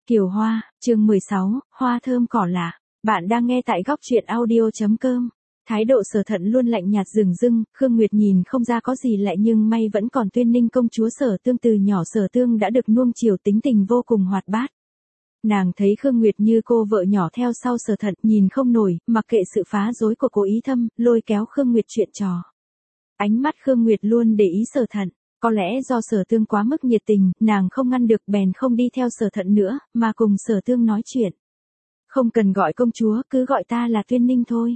Kiều Hoa, chương 16, Hoa thơm cỏ lạ. Bạn đang nghe tại góc truyện audio.com. Thái độ Sở Thận luôn lạnh nhạt dửng dưng, Khương Nguyệt nhìn không ra có gì lạ nhưng may vẫn còn Tuyên Ninh công chúa Sở Tương từ nhỏ Sở Tương đã được nuông chiều tính tình vô cùng hoạt bát. Nàng thấy Khương Nguyệt như cô vợ nhỏ theo sau Sở Thận, nhìn không nổi, mặc kệ sự phá rối của Cố Ý Thâm, lôi kéo Khương Nguyệt chuyện trò. Ánh mắt Khương Nguyệt luôn để ý Sở Thận. Có lẽ do Sở Tương quá mức nhiệt tình, nàng không ngăn được bèn không đi theo Sở Thận nữa, mà cùng Sở Tương nói chuyện. Không cần gọi công chúa, cứ gọi ta là Tuyên Ninh thôi.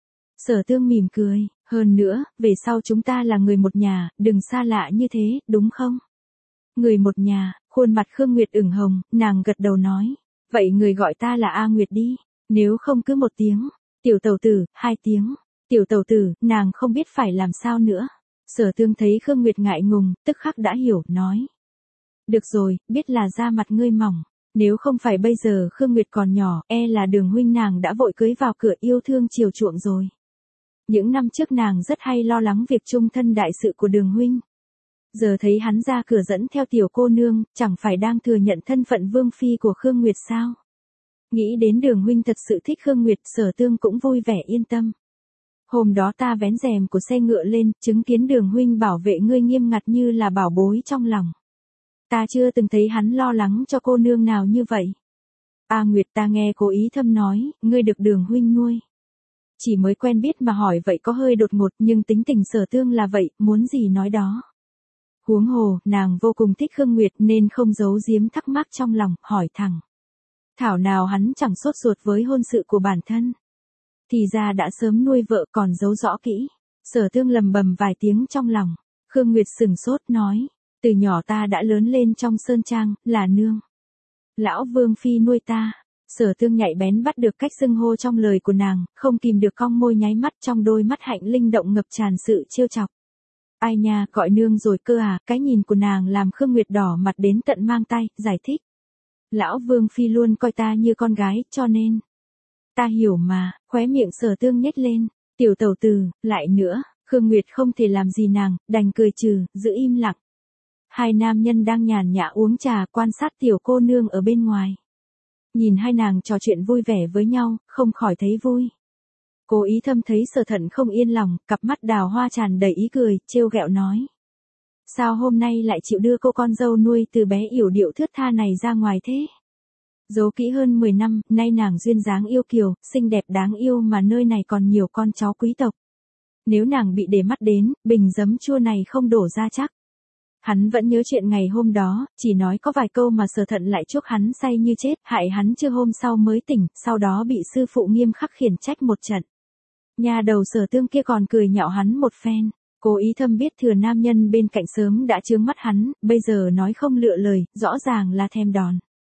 Sở Tương mỉm cười, hơn nữa, về sau chúng ta là người một nhà, đừng xa lạ như thế, đúng không? Người một nhà, khuôn mặt Khương Nguyệt ửng hồng, nàng gật đầu nói. Vậy người gọi ta là A Nguyệt đi, nếu không cứ một tiếng. Tiểu tẩu tử, 2 tiếng. Tiểu tẩu tử, nàng không biết phải làm sao nữa. Sở Tương thấy Khương Nguyệt ngại ngùng, tức khắc đã hiểu, nói. Được rồi, biết là da mặt ngươi mỏng. Nếu không phải bây giờ Khương Nguyệt còn nhỏ, là Đường huynh nàng đã vội cưới vào cửa yêu thương chiều chuộng rồi. Những năm trước nàng rất hay lo lắng việc chung thân đại sự của Đường huynh. Giờ thấy hắn ra cửa dẫn theo tiểu cô nương, chẳng phải đang thừa nhận thân phận vương phi của Khương Nguyệt sao? Nghĩ đến Đường huynh thật sự thích Khương Nguyệt, Sở Tương cũng vui vẻ yên tâm. Hôm đó ta vén rèm của xe ngựa lên, chứng kiến Đường huynh bảo vệ ngươi nghiêm ngặt như là bảo bối trong lòng. Ta chưa từng thấy hắn lo lắng cho cô nương nào như vậy. A Nguyệt, ta nghe Cố Ý Thâm nói, ngươi được Đường huynh nuôi. Chỉ mới quen biết mà hỏi vậy có hơi đột ngột, nhưng tính tình Sở Tương là vậy, muốn gì nói đó. Huống hồ, nàng vô cùng thích Khương Nguyệt nên không giấu giếm thắc mắc trong lòng, hỏi thẳng. Thảo nào hắn chẳng sốt ruột với hôn sự của bản thân. Thì ra đã sớm nuôi vợ còn giấu rõ kỹ. Sở Tương lầm bầm vài tiếng trong lòng. Khương Nguyệt sừng sốt nói. Từ nhỏ ta đã lớn lên trong sơn trang, là nương. Lão Vương Phi nuôi ta. Sở Tương nhạy bén bắt được cách xưng hô trong lời của nàng, không kìm được cong môi nháy mắt, trong đôi mắt hạnh linh động ngập tràn sự trêu chọc. Ai nha, gọi nương rồi cơ à, cái nhìn của nàng làm Khương Nguyệt đỏ mặt đến tận mang tay, giải thích. Lão Vương Phi luôn coi ta như con gái, cho nên. Ta hiểu mà, khóe miệng Sở Tương nhếch lên. Tiểu tẩu tử, lại nữa, Khương Nguyệt không thể làm gì nàng, đành cười trừ, giữ im lặng. Hai nam nhân đang nhàn nhã uống trà, quan sát tiểu cô nương ở bên ngoài. Nhìn hai nàng trò chuyện vui vẻ với nhau, không khỏi thấy vui. Cố Ý Thâm thấy Sở Thận không yên lòng, cặp mắt đào hoa tràn đầy ý cười, trêu ghẹo nói. Sao hôm nay lại chịu đưa cô con dâu nuôi từ bé yểu điệu thướt tha này ra ngoài thế? Giấu kỹ hơn 10 năm, nay nàng duyên dáng yêu kiều, xinh đẹp đáng yêu mà nơi này còn nhiều con cháu quý tộc. Nếu nàng bị để mắt đến, bình giấm chua này không đổ ra chắc. Hắn vẫn nhớ chuyện ngày hôm đó, chỉ nói có vài câu mà Sở Thận lại chuốc hắn say như chết, hại hắn chưa hôm sau mới tỉnh, sau đó bị sư phụ nghiêm khắc khiển trách một trận. Nhà đầu Sở Tương kia còn cười nhạo hắn một phen. Cố Ý Thâm biết thừa nam nhân bên cạnh sớm đã chướng mắt hắn, bây giờ nói không lựa lời, rõ ràng là thèm đòn.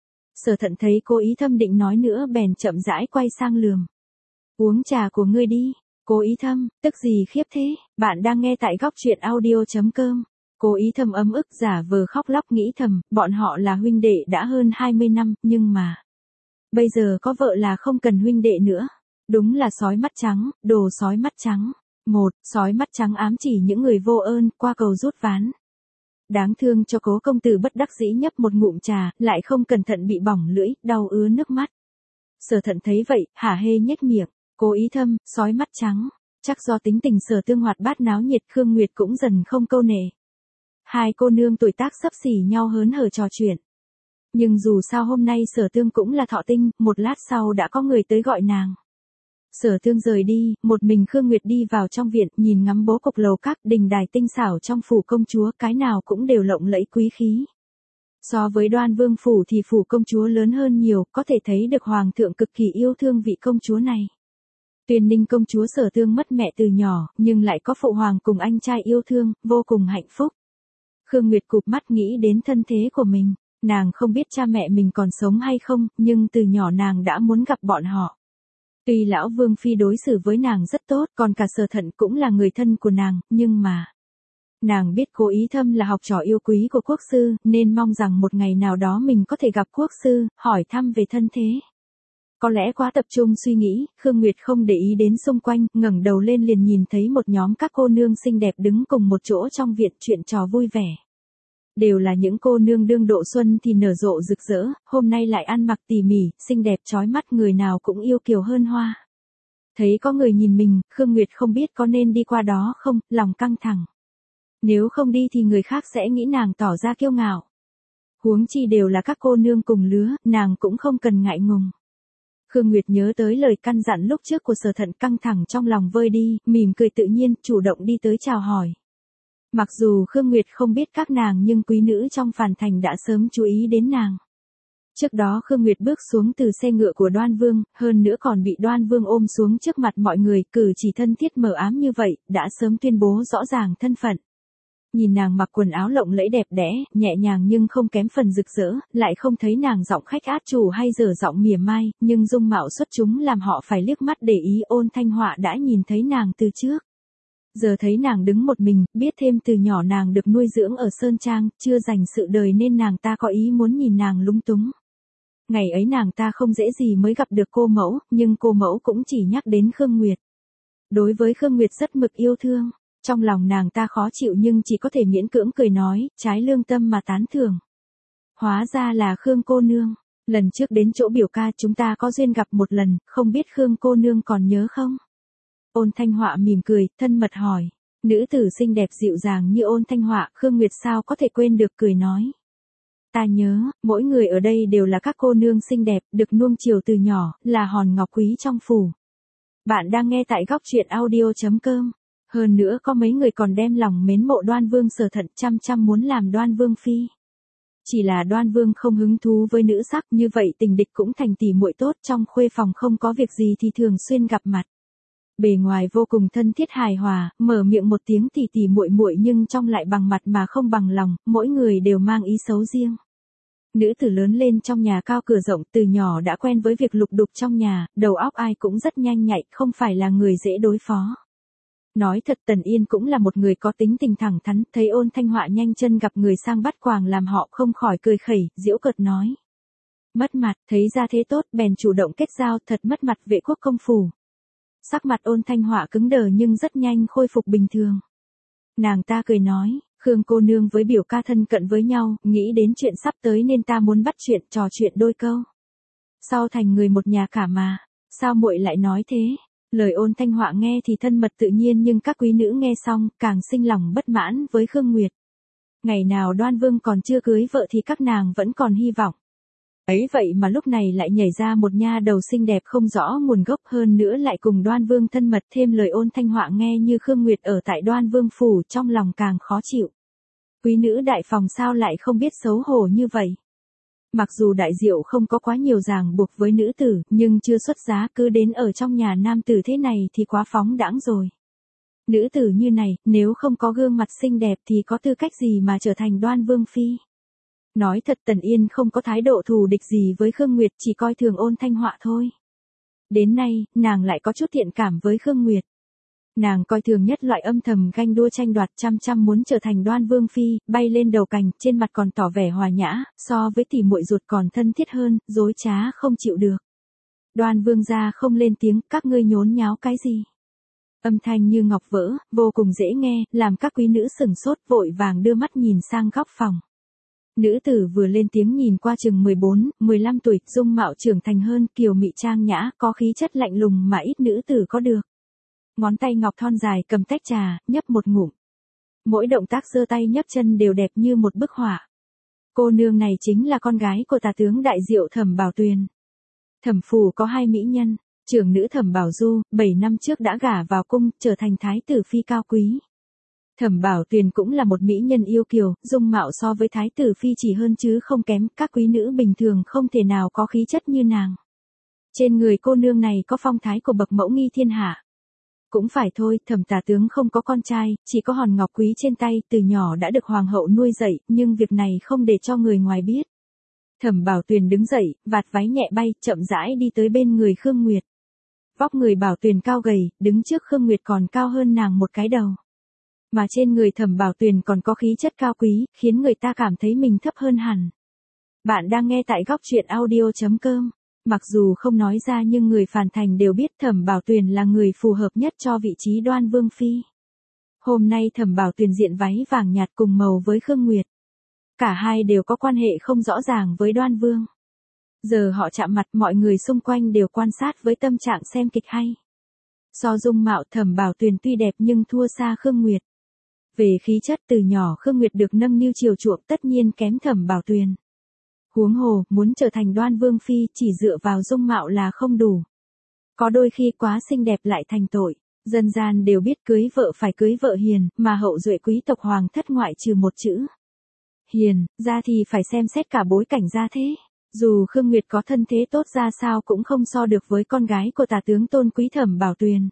Sở Thận thấy Cố Ý Thâm định nói nữa bèn chậm rãi quay sang lườm. Uống trà của ngươi đi. Cố Ý Thâm, tức gì khiếp thế, bạn đang nghe tại góc truyện audio.com. Cố Ý Thâm ấm ức giả vờ khóc lóc nghĩ thầm, bọn họ là huynh đệ đã hơn 20 năm, nhưng mà. Bây giờ có vợ là không cần huynh đệ nữa. Đúng là sói mắt trắng, đồ sói mắt trắng. Sói mắt trắng ám chỉ những người vô ơn, qua cầu rút ván. Đáng thương cho Cố công tử bất đắc dĩ nhấp một ngụm trà, lại không cẩn thận bị bỏng lưỡi, đau ứa nước mắt. Sở Thận thấy vậy, hả hê nhếch miệng. Cố Ý Thâm, sói mắt trắng. Chắc do tính tình Sở Tương hoạt bát náo nhiệt, Khương Nguyệt cũng dần không câu nệ. Hai cô nương tuổi tác xấp xỉ nhau hớn hở trò chuyện. Nhưng dù sao hôm nay Sở Tương cũng là thọ tinh, một lát sau đã có người tới gọi nàng. Sở Tương rời đi, một mình Khương Nguyệt đi vào trong viện, nhìn ngắm bố cục lầu các đình đài tinh xảo trong phủ công chúa, cái nào cũng đều lộng lẫy quý khí. So với Đoan Vương phủ thì phủ công chúa lớn hơn nhiều, có thể thấy được hoàng thượng cực kỳ yêu thương vị công chúa này. Tuyên Ninh công chúa Sở Tương mất mẹ từ nhỏ, nhưng lại có phụ hoàng cùng anh trai yêu thương, vô cùng hạnh phúc. Khương Nguyệt cụp mắt nghĩ đến thân thế của mình, nàng không biết cha mẹ mình còn sống hay không, nhưng từ nhỏ nàng đã muốn gặp bọn họ. Tuy lão Vương Phi đối xử với nàng rất tốt, còn cả Sở Thận cũng là người thân của nàng, nhưng mà. Nàng biết Cố Ý Thâm là học trò yêu quý của quốc sư, nên mong rằng một ngày nào đó mình có thể gặp quốc sư, hỏi thăm về thân thế. Có lẽ quá tập trung suy nghĩ, Khương Nguyệt không để ý đến xung quanh, ngẩng đầu lên liền nhìn thấy một nhóm các cô nương xinh đẹp đứng cùng một chỗ trong viện chuyện trò vui vẻ. Đều là những cô nương đương độ xuân thì nở rộ rực rỡ, hôm nay lại ăn mặc tỉ mỉ, xinh đẹp chói mắt, người nào cũng yêu kiều hơn hoa. Thấy có người nhìn mình, Khương Nguyệt không biết có nên đi qua đó không, lòng căng thẳng. Nếu không đi thì người khác sẽ nghĩ nàng tỏ ra kiêu ngạo. Huống chi đều là các cô nương cùng lứa, nàng cũng không cần ngại ngùng. Khương Nguyệt nhớ tới lời căn dặn lúc trước của Sở Thận, căng thẳng trong lòng vơi đi, mỉm cười tự nhiên, chủ động đi tới chào hỏi. Mặc dù Khương Nguyệt không biết các nàng nhưng quý nữ trong phàn thành đã sớm chú ý đến nàng. Trước đó Khương Nguyệt bước xuống từ xe ngựa của Đoan Vương, hơn nữa còn bị Đoan Vương ôm xuống trước mặt mọi người, cử chỉ thân thiết mờ ám như vậy, đã sớm tuyên bố rõ ràng thân phận. Nhìn nàng mặc quần áo lộng lẫy đẹp đẽ, nhẹ nhàng nhưng không kém phần rực rỡ, lại không thấy nàng giọng khách át chủ hay dở giọng mỉa mai, nhưng dung mạo xuất chúng làm họ phải liếc mắt để ý. Ôn Thanh Họa đã nhìn thấy nàng từ trước. Giờ thấy nàng đứng một mình, biết thêm từ nhỏ nàng được nuôi dưỡng ở Sơn Trang, chưa dành sự đời nên nàng ta có ý muốn nhìn nàng lúng túng. Ngày ấy nàng ta không dễ gì mới gặp được cô mẫu, nhưng cô mẫu cũng chỉ nhắc đến Khương Nguyệt. Đối với Khương Nguyệt rất mực yêu thương. Trong lòng nàng ta khó chịu nhưng chỉ có thể miễn cưỡng cười nói, trái lương tâm mà tán thưởng. Hóa ra là Khương cô nương. Lần trước đến chỗ biểu ca chúng ta có duyên gặp một lần, không biết Khương cô nương còn nhớ không? Ôn Thanh Họa mỉm cười, thân mật hỏi. Nữ tử xinh đẹp dịu dàng như Ôn Thanh Họa, Khương Nguyệt sao có thể quên được, cười nói. Ta nhớ, mỗi người ở đây đều là các cô nương xinh đẹp, được nuông chiều từ nhỏ, là hòn ngọc quý trong phủ. Bạn đang nghe tại góc truyện audio.com. Hơn nữa có mấy người còn đem lòng mến mộ Đoan Vương Sở Thận, chăm muốn làm Đoan Vương phi. Chỉ là Đoan Vương không hứng thú với nữ sắc, như vậy tình địch cũng thành tỉ muội tốt, trong khuê phòng không có việc gì thì thường xuyên gặp mặt. Bề ngoài vô cùng thân thiết hài hòa, mở miệng một tiếng tỉ tỉ muội muội nhưng trong lại bằng mặt mà không bằng lòng, mỗi người đều mang ý xấu riêng. Nữ tử lớn lên trong nhà cao cửa rộng, từ nhỏ đã quen với việc lục đục trong nhà, đầu óc ai cũng rất nhanh nhạy, không phải là người dễ đối phó. Nói thật Tần Yên cũng là một người có tính tình thẳng thắn, thấy Ôn Thanh Họa nhanh chân gặp người sang bắt quàng làm họ không khỏi cười khẩy, giễu cợt nói. Mất mặt, thấy ra thế tốt, bèn chủ động kết giao, thật mất mặt vệ quốc công phủ. Sắc mặt Ôn Thanh Họa cứng đờ nhưng rất nhanh khôi phục bình thường. Nàng ta cười nói, Khương cô nương với biểu ca thân cận với nhau, nghĩ đến chuyện sắp tới nên ta muốn bắt chuyện, trò chuyện đôi câu. Sau thành người một nhà cả mà, sao muội lại nói thế? Lời Ôn Thanh Họa nghe thì thân mật tự nhiên nhưng các quý nữ nghe xong càng sinh lòng bất mãn với Khương Nguyệt. Ngày nào Đoan Vương còn chưa cưới vợ thì các nàng vẫn còn hy vọng. Ấy vậy mà lúc này lại nhảy ra một nha đầu xinh đẹp không rõ nguồn gốc, hơn nữa lại cùng Đoan Vương thân mật, thêm lời Ôn Thanh Họa nghe như Khương Nguyệt ở tại Đoan Vương phủ, trong lòng càng khó chịu. Quý nữ đại phòng sao lại không biết xấu hổ như vậy? Mặc dù đại diệu không có quá nhiều ràng buộc với nữ tử, nhưng chưa xuất giá cứ đến ở trong nhà nam tử thế này thì quá phóng đãng rồi. Nữ tử như này, nếu không có gương mặt xinh đẹp thì có tư cách gì mà trở thành Đoan Vương phi? Nói thật Tần Yên không có thái độ thù địch gì với Khương Nguyệt, chỉ coi thường Ôn Thanh Họa thôi. Đến nay, nàng lại có chút thiện cảm với Khương Nguyệt. Nàng coi thường nhất loại âm thầm ganh đua tranh đoạt, chăm muốn trở thành Đoan Vương phi, bay lên đầu cành, trên mặt còn tỏ vẻ hòa nhã, so với tỉ muội ruột còn thân thiết hơn, dối trá không chịu được. Đoan Vương gia không lên tiếng, các ngươi nhốn nháo cái gì? Âm thanh như ngọc vỡ, vô cùng dễ nghe, làm các quý nữ sửng sốt, vội vàng đưa mắt nhìn sang góc phòng. Nữ tử vừa lên tiếng nhìn qua chừng 14, 15 tuổi, dung mạo trưởng thành hơn, kiều mị trang nhã, có khí chất lạnh lùng mà ít nữ tử có được. Ngón tay ngọc thon dài cầm tách trà, nhấp một ngụm. Mỗi động tác giơ tay nhấp chân đều đẹp như một bức họa. Cô nương này chính là con gái của tả tướng đại diệu Thẩm Bảo Tuyền. Thẩm phủ có hai mỹ nhân, trưởng nữ Thẩm Bảo Du, 7 năm trước đã gả vào cung, trở thành thái tử phi cao quý. Thẩm Bảo Tuyền cũng là một mỹ nhân yêu kiều, dung mạo so với thái tử phi chỉ hơn chứ không kém, các quý nữ bình thường không thể nào có khí chất như nàng. Trên người cô nương này có phong thái của bậc mẫu nghi thiên hạ. Cũng phải thôi, Thẩm tả tướng không có con trai, chỉ có hòn ngọc quý trên tay, từ nhỏ đã được hoàng hậu nuôi dạy, nhưng việc này không để cho người ngoài biết. Thẩm Bảo Tuyền đứng dậy, vạt váy nhẹ bay, chậm rãi đi tới bên người Khương Nguyệt. Vóc người Bảo Tuyền cao gầy, đứng trước Khương Nguyệt còn cao hơn nàng một cái đầu. Mà trên người Thẩm Bảo Tuyền còn có khí chất cao quý, khiến người ta cảm thấy mình thấp hơn hẳn. Bạn đang nghe tại góc truyện audio.com. Mặc dù không nói ra nhưng người phàn thành đều biết Thẩm Bảo Tuyền là người phù hợp nhất cho vị trí Đoan Vương phi. Hôm nay Thẩm Bảo Tuyền diện váy vàng nhạt cùng màu với Khương Nguyệt. Cả hai đều có quan hệ không rõ ràng với Đoan Vương. Giờ họ chạm mặt, mọi người xung quanh đều quan sát với tâm trạng xem kịch hay. So dung mạo, Thẩm Bảo Tuyền tuy đẹp nhưng thua xa Khương Nguyệt. Về khí chất, từ nhỏ Khương Nguyệt được nâng niu chiều chuộng tất nhiên kém Thẩm Bảo Tuyền. Huống hồ, muốn trở thành Đoan Vương phi chỉ dựa vào dung mạo là không đủ. Có đôi khi quá xinh đẹp lại thành tội. Dân gian đều biết cưới vợ phải cưới vợ hiền, mà hậu duệ quý tộc hoàng thất ngoại trừ một chữ hiền, ra thì phải xem xét cả bối cảnh gia thế. Dù Khương Nguyệt có thân thế tốt ra sao cũng không so được với con gái của tả tướng tôn quý Thẩm Bảo Tuyền.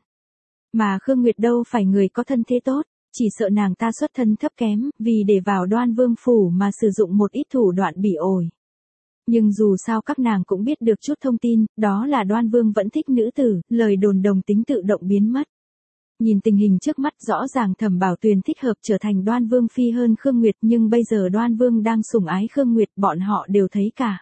Mà Khương Nguyệt đâu phải người có thân thế tốt, chỉ sợ nàng ta xuất thân thấp kém, vì để vào Đoan Vương phủ mà sử dụng một ít thủ đoạn bỉ ổi. Nhưng dù sao các nàng cũng biết được chút thông tin, đó là Đoan Vương vẫn thích nữ tử, lời đồn đồng tính tự động biến mất. Nhìn tình hình trước mắt rõ ràng Thẩm Bảo Tuyền thích hợp trở thành Đoan Vương phi hơn Khương Nguyệt, nhưng bây giờ Đoan Vương đang sủng ái Khương Nguyệt, bọn họ đều thấy cả.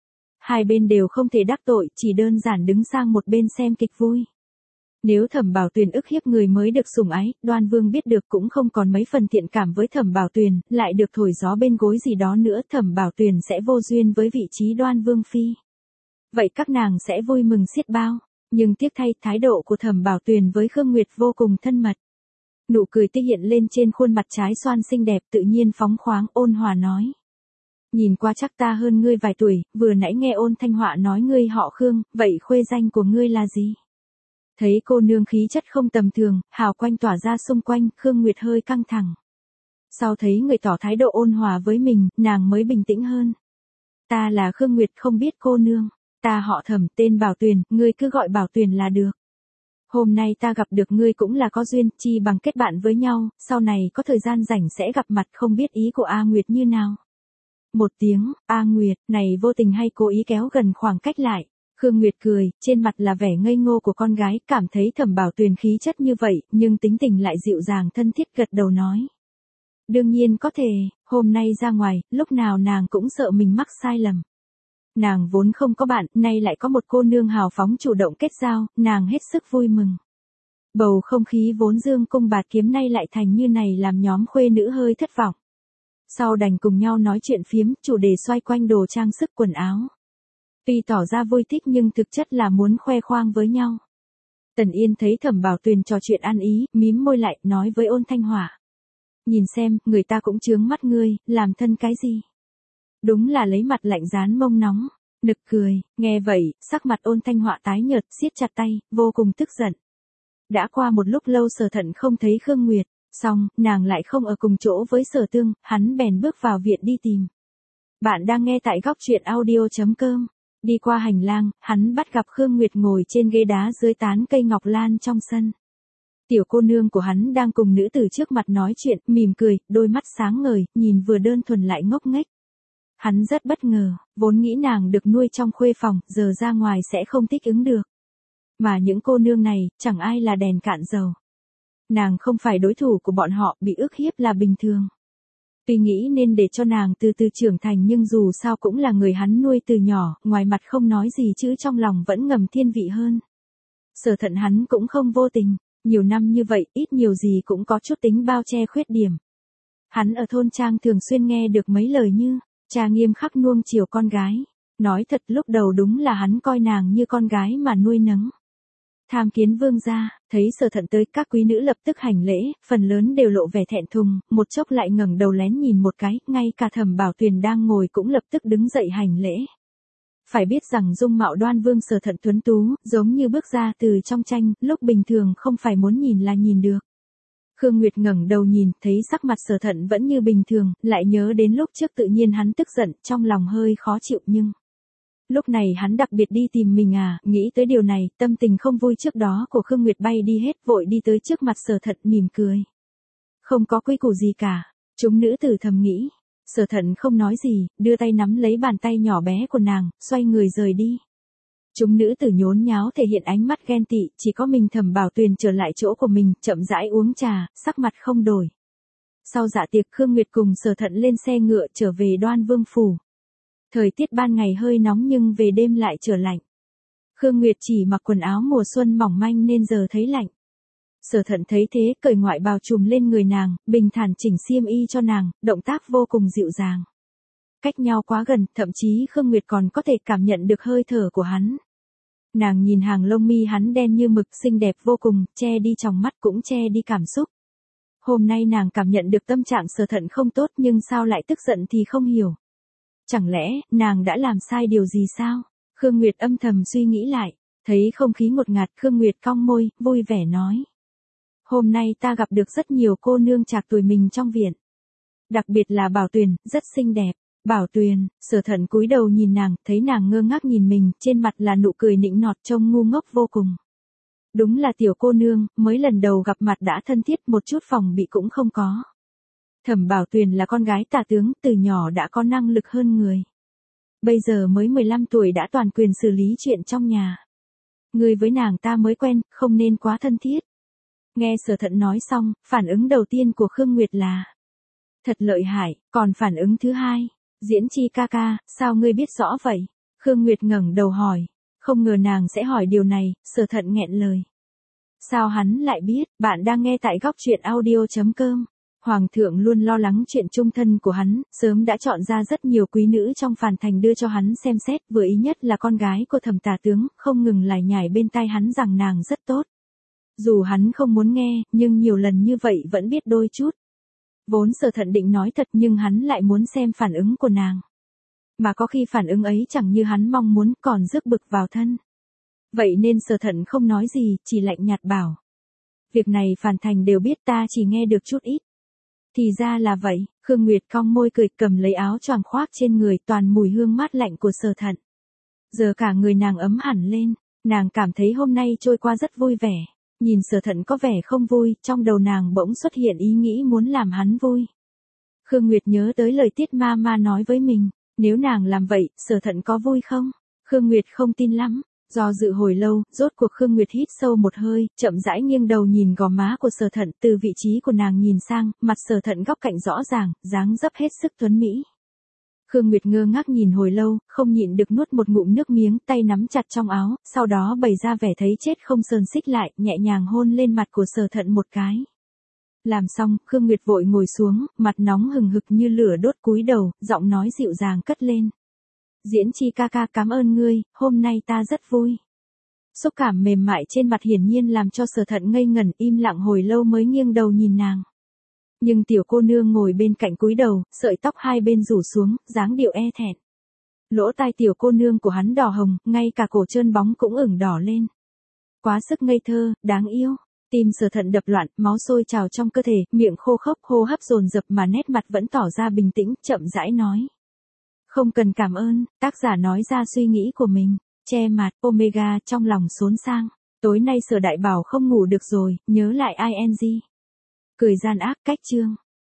Hai bên đều không thể đắc tội, chỉ đơn giản đứng sang một bên xem kịch vui. Nếu Thẩm Bảo Tuyền ức hiếp người mới được sủng ái, Đoan Vương biết được cũng không còn mấy phần thiện cảm với Thẩm Bảo Tuyền, lại được thổi gió bên gối gì đó nữa, Thẩm Bảo Tuyền sẽ vô duyên với vị trí Đoan Vương phi. Vậy các nàng sẽ vui mừng xiết bao. Nhưng tiếc thay, thái độ của Thẩm Bảo Tuyền với Khương Nguyệt vô cùng thân mật. Nụ cười tươi hiện lên trên khuôn mặt trái xoan xinh đẹp, tự nhiên phóng khoáng, ôn hòa nói. Nhìn qua chắc ta hơn ngươi vài tuổi, vừa nãy nghe Ôn Thanh Họa nói ngươi họ Khương, vậy khuê danh của ngươi là gì? Thấy cô nương khí chất không tầm thường, hào quang tỏa ra xung quanh, Khương Nguyệt hơi căng thẳng. Sau thấy người tỏ thái độ ôn hòa với mình, nàng mới bình tĩnh hơn. Ta là Khương Nguyệt, không biết cô nương. Ta họ Thẩm, tên Bảo Tuyền, ngươi cứ gọi Bảo Tuyền là được. Hôm nay ta gặp được ngươi cũng là có duyên, chi bằng kết bạn với nhau, sau này có thời gian rảnh sẽ gặp mặt, không biết ý của A Nguyệt như nào. Một tiếng, A Nguyệt, này vô tình hay cố ý kéo gần khoảng cách lại. Khương Nguyệt cười, trên mặt là vẻ ngây ngô của con gái, cảm thấy Thẩm Bảo Tuyền khí chất như vậy, nhưng tính tình lại dịu dàng thân thiết, gật đầu nói. Đương nhiên có thể, hôm nay ra ngoài, lúc nào nàng cũng sợ mình mắc sai lầm. Nàng vốn không có bạn, nay lại có một cô nương hào phóng chủ động kết giao, nàng hết sức vui mừng. Bầu không khí vốn dương cung bạt kiếm nay lại thành như này làm nhóm khuê nữ hơi thất vọng. Sau đành cùng nhau nói chuyện phiếm, chủ đề xoay quanh đồ trang sức quần áo. Tuy tỏ ra vui thích nhưng thực chất là muốn khoe khoang với nhau. Tần Yên thấy Thẩm Bảo Tuyền trò chuyện ăn ý, mím môi lại, nói với Ôn Thanh Họa. Nhìn xem, người ta cũng chướng mắt ngươi, làm thân cái gì? Đúng là lấy mặt lạnh dán mông nóng, nực cười, nghe vậy, sắc mặt Ôn Thanh Họa tái nhợt, siết chặt tay, vô cùng tức giận. Đã qua một lúc lâu Sở Thận không thấy Khương Nguyệt, xong, nàng lại không ở cùng chỗ với Sở Tương, hắn bèn bước vào viện đi tìm. Bạn đang nghe tại góc truyện audio.com. Đi qua hành lang, hắn bắt gặp Khương Nguyệt ngồi trên ghế đá dưới tán cây ngọc lan trong sân. Tiểu cô nương của hắn đang cùng nữ tử trước mặt nói chuyện, mỉm cười, đôi mắt sáng ngời, nhìn vừa đơn thuần lại ngốc nghếch. Hắn rất bất ngờ, vốn nghĩ nàng được nuôi trong khuê phòng, giờ ra ngoài sẽ không thích ứng được. Mà những cô nương này, chẳng ai là đèn cạn dầu. Nàng không phải đối thủ của bọn họ, bị ức hiếp là bình thường. Tuy nghĩ nên để cho nàng từ từ trưởng thành nhưng dù sao cũng là người hắn nuôi từ nhỏ, ngoài mặt không nói gì chứ trong lòng vẫn ngầm thiên vị hơn. Sở Thận hắn cũng không vô tình, nhiều năm như vậy, ít nhiều gì cũng có chút tính bao che khuyết điểm. Hắn ở thôn trang thường xuyên nghe được mấy lời như, cha nghiêm khắc nuông chiều con gái. Nói thật lúc đầu đúng là hắn coi nàng như con gái mà nuôi nấng. Tham kiến vương gia, thấy Sở Thận tới, các quý nữ lập tức hành lễ, phần lớn đều lộ vẻ thẹn thùng, một chốc lại ngẩng đầu lén nhìn một cái, ngay cả Thẩm Bảo Tuyền đang ngồi cũng lập tức đứng dậy hành lễ. Phải biết rằng dung mạo Đoan Vương Sở Thận tuấn tú, giống như bước ra từ trong tranh, lúc bình thường không phải muốn nhìn là nhìn được. Khương Nguyệt ngẩng đầu nhìn, thấy sắc mặt Sở Thận vẫn như bình thường, lại nhớ đến lúc trước tự nhiên hắn tức giận, trong lòng hơi khó chịu nhưng... Lúc này hắn đặc biệt đi tìm mình à, nghĩ tới điều này, tâm tình không vui trước đó của Khương Nguyệt bay đi hết, vội đi tới trước mặt Sở Thận mỉm cười. Không có quy củ gì cả, chúng nữ tử thầm nghĩ. Sở Thận không nói gì, đưa tay nắm lấy bàn tay nhỏ bé của nàng, xoay người rời đi. Chúng nữ tử nhốn nháo thể hiện ánh mắt ghen tị, chỉ có mình Thẩm Bảo Tuyền trở lại chỗ của mình, chậm rãi uống trà, sắc mặt không đổi. Sau dạ tiệc Khương Nguyệt cùng Sở Thận lên xe ngựa trở về Đoan Vương phủ. Thời tiết ban ngày hơi nóng nhưng về đêm lại trở lạnh. Khương Nguyệt chỉ mặc quần áo mùa xuân mỏng manh nên giờ thấy lạnh. Sở Thận thấy thế, cởi ngoại bào trùm lên người nàng, bình thản chỉnh xiêm y cho nàng, động tác vô cùng dịu dàng. cách nhau quá gần, thậm chí Khương Nguyệt còn có thể cảm nhận được hơi thở của hắn. Nàng nhìn hàng lông mi hắn đen như mực xinh đẹp vô cùng, che đi tròng mắt cũng che đi cảm xúc. Hôm nay nàng cảm nhận được tâm trạng Sở Thận không tốt nhưng sao lại tức giận thì không hiểu. Chẳng lẽ, nàng đã làm sai điều gì sao? Khương Nguyệt âm thầm suy nghĩ lại, thấy không khí ngột ngạt Khương Nguyệt cong môi, vui vẻ nói. Hôm nay ta gặp được rất nhiều cô nương trạc tuổi mình trong viện. Đặc biệt là Bảo Tuyền, rất xinh đẹp. Bảo Tuyền, Sở Thận cúi đầu nhìn nàng, thấy nàng ngơ ngác nhìn mình, trên mặt là nụ cười nịnh nọt trông ngu ngốc vô cùng. Đúng là tiểu cô nương, mới lần đầu gặp mặt đã thân thiết một chút phòng bị cũng không có. Thẩm Bảo Tuyền là con gái tả tướng, từ nhỏ đã có năng lực hơn người. Bây giờ mới 15 tuổi đã toàn quyền xử lý chuyện trong nhà. Người với nàng ta mới quen, không nên quá thân thiết. Nghe Sở Thận nói xong, phản ứng đầu tiên của Khương Nguyệt là thật lợi hại, còn phản ứng thứ hai, Diễn Chi ca ca, sao ngươi biết rõ vậy? Khương Nguyệt ngẩng đầu hỏi, không ngờ nàng sẽ hỏi điều này, Sở Thận nghẹn lời. Sao hắn lại biết, bạn đang nghe tại góc truyện audio.com. Hoàng thượng luôn lo lắng chuyện chung thân của hắn, sớm đã chọn ra rất nhiều quý nữ trong phàn thành đưa cho hắn xem xét, vừa ý nhất là con gái của Thẩm tả tướng, không ngừng lải nhải bên tai hắn rằng nàng rất tốt. Dù hắn không muốn nghe, nhưng nhiều lần như vậy vẫn biết đôi chút. Vốn Sở Thận định nói thật nhưng hắn lại muốn xem phản ứng của nàng. Mà có khi phản ứng ấy chẳng như hắn mong muốn còn rước bực vào thân. Vậy nên Sở Thận không nói gì, chỉ lạnh nhạt bảo. Việc này phàn thành đều biết ta chỉ nghe được chút ít. Thì ra là vậy, Khương Nguyệt cong môi cười cầm lấy áo choàng khoác trên người toàn mùi hương mát lạnh của Sở Thận. Giờ cả người nàng ấm hẳn lên, nàng cảm thấy hôm nay trôi qua rất vui vẻ. Nhìn Sở Thận có vẻ không vui, trong đầu nàng bỗng xuất hiện ý nghĩ muốn làm hắn vui. Khương Nguyệt nhớ tới lời Tiết Ma nói với mình, nếu nàng làm vậy, Sở Thận có vui không? Khương Nguyệt không tin lắm, do dự hồi lâu, rốt cuộc Khương Nguyệt hít sâu một hơi, chậm rãi nghiêng đầu nhìn gò má của Sở Thận, từ vị trí của nàng nhìn sang, mặt Sở Thận góc cạnh rõ ràng, dáng dấp hết sức tuấn mỹ. Khương Nguyệt ngơ ngác nhìn hồi lâu, không nhịn được nuốt một ngụm nước miếng, tay nắm chặt trong áo, sau đó bày ra vẻ thấy chết không sờn xích lại, nhẹ nhàng hôn lên mặt của Sở Thận một cái. Làm xong, Khương Nguyệt vội ngồi xuống, mặt nóng hừng hực như lửa đốt cúi đầu, giọng nói dịu dàng cất lên. Diễn Chi ca ca cảm ơn ngươi, hôm nay ta rất vui. Xúc cảm mềm mại trên mặt hiển nhiên làm cho Sở Thận ngây ngẩn im lặng hồi lâu mới nghiêng đầu nhìn nàng. Nhưng tiểu cô nương ngồi bên cạnh cúi đầu, sợi tóc hai bên rủ xuống, dáng điệu e thẹn. Lỗ tai tiểu cô nương của hắn đỏ hồng, ngay cả cổ trơn bóng cũng ửng đỏ lên. Quá sức ngây thơ, đáng yêu. Tim Sở Thận đập loạn, máu sôi trào trong cơ thể, miệng khô khốc, hô hấp dồn dập mà nét mặt vẫn tỏ ra bình tĩnh, chậm rãi nói. Không cần cảm ơn, tác giả nói ra suy nghĩ của mình, che mặt, Omega trong lòng xốn sang. Tối nay Sở đại bảo không ngủ được rồi, nhớ lại ing. Cười gian ác cách chương.